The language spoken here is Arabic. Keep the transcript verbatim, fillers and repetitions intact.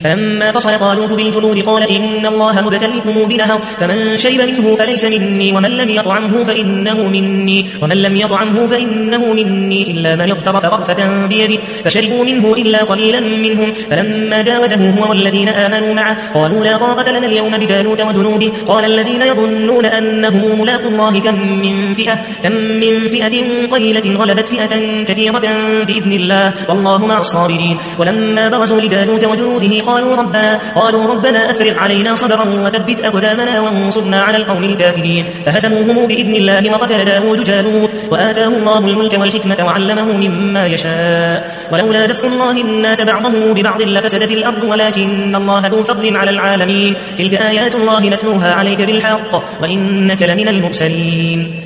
فلما فصل طالوت بالجنود قال إن الله مبتليكم بنهر فمن شرب منه فليس مني ومن لم يطعمه فإنه مني ومن لم يطعمه فإنه مني إلا من اغترف غرفة بيده فشربوا منه إلا قليلا منهم فلما جاوزه هو والذين آمنوا معه قالوا لا طاقة لنا اليوم بجالوت وجنوده قال الذين يظنون أنه ملاق الله كم من فئة كم من فئة قليلة غلبت فئة كثيرة بإذن الله والله مع الصابرين ولما برزوا لجالوت وجنوده قالوا ربنا قالوا ربنا أفرغ علينا صبرا وثبت أقدامنا وانصرنا على القوم الكافرين فهزموهم بإذن الله وقتل داود جالوت وآتاه الله الملك والحكمة وعلمه مما يشاء ولولا دفع الله الناس بعضهم ببعض لفسدت الأرض ولكن الله ذو فضل على العالمين تلك آيات الله نتلوها عليك بالحق وإنك لمن المرسلين